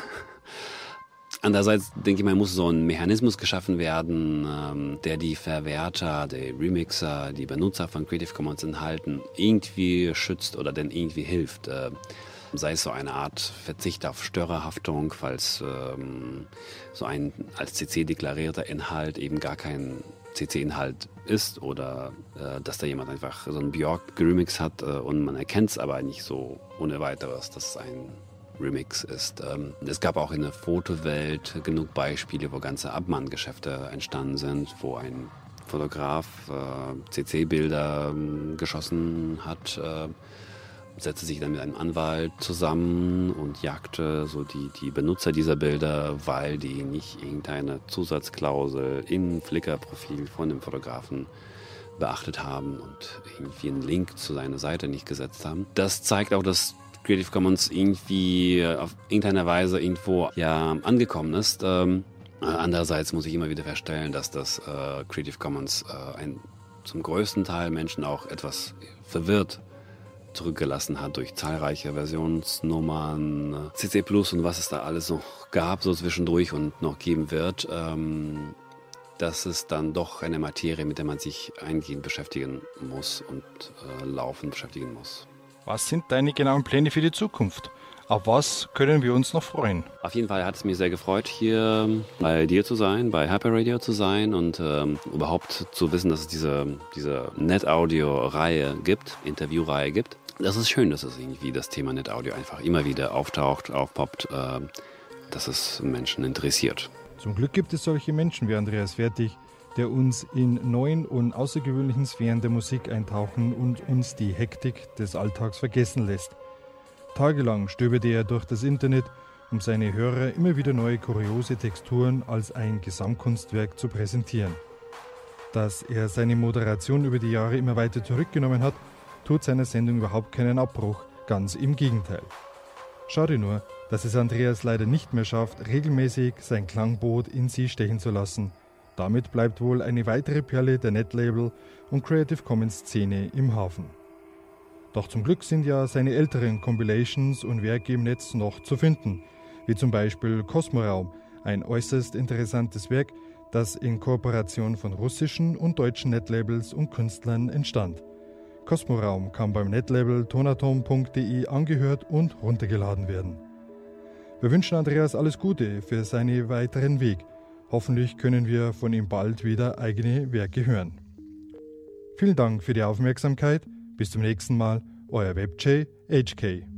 Andererseits denke ich mal, muss so ein Mechanismus geschaffen werden, der die Verwerter, die Remixer, die Benutzer von Creative Commons Inhalten irgendwie schützt oder denen irgendwie hilft. Sei es so eine Art Verzicht auf Störerhaftung, falls so ein als CC deklarierter Inhalt eben gar kein CC-Inhalt ist oder dass da jemand einfach so einen Björk geremix hat und man erkennt es aber nicht so ohne weiteres, dass es ein Remix ist. Es gab auch in der Fotowelt genug Beispiele, wo ganze Abmahngeschäfte entstanden sind, wo ein Fotograf CC-Bilder geschossen hat, setzte sich dann mit einem Anwalt zusammen und jagte so die Benutzer dieser Bilder, weil die nicht irgendeine Zusatzklausel im Flickr-Profil von dem Fotografen beachtet haben und irgendwie einen Link zu seiner Seite nicht gesetzt haben. Das zeigt auch, dass Creative Commons irgendwie auf irgendeine Weise irgendwo angekommen ist. Andererseits muss ich immer wieder feststellen, dass das Creative Commons zum größten Teil Menschen auch etwas verwirrt zurückgelassen hat durch zahlreiche Versionsnummern, CC Plus und was es da alles noch gab, so zwischendurch und noch geben wird. Das ist dann doch eine Materie, mit der man sich eingehend beschäftigen muss und laufend beschäftigen muss. Was sind deine genauen Pläne für die Zukunft? Auf was können wir uns noch freuen? Auf jeden Fall hat es mich sehr gefreut, hier bei dir zu sein, bei Hyper Radio zu sein und überhaupt zu wissen, dass es diese Net-Audio-Reihe gibt, Interviewreihe gibt. Das ist schön, dass es irgendwie das Thema Net-Audio einfach immer wieder aufpoppt, dass es Menschen interessiert. Zum Glück gibt es solche Menschen wie Andreas Fertig, der uns in neuen und außergewöhnlichen Sphären der Musik eintauchen und uns die Hektik des Alltags vergessen lässt. Tagelang stöberte er durch das Internet, um seine Hörer immer wieder neue kuriose Texturen als ein Gesamtkunstwerk zu präsentieren. Dass er seine Moderation über die Jahre immer weiter zurückgenommen hat, tut seiner Sendung überhaupt keinen Abbruch, ganz im Gegenteil. Schade nur, dass es Andreas leider nicht mehr schafft, regelmäßig sein Klangboot in sie stechen zu lassen. Damit bleibt wohl eine weitere Perle der Netlabel und Creative Commons Szene im Hafen. Doch zum Glück sind ja seine älteren Compilations und Werke im Netz noch zu finden, wie zum Beispiel Kosmoraum, ein äußerst interessantes Werk, das in Kooperation von russischen und deutschen Netlabels und Künstlern entstand. Kosmoraum kann beim Netlabel tonatom.de angehört und runtergeladen werden. Wir wünschen Andreas alles Gute für seinen weiteren Weg. Hoffentlich können wir von ihm bald wieder eigene Werke hören. Vielen Dank für die Aufmerksamkeit. Bis zum nächsten Mal, euer WebJ HK.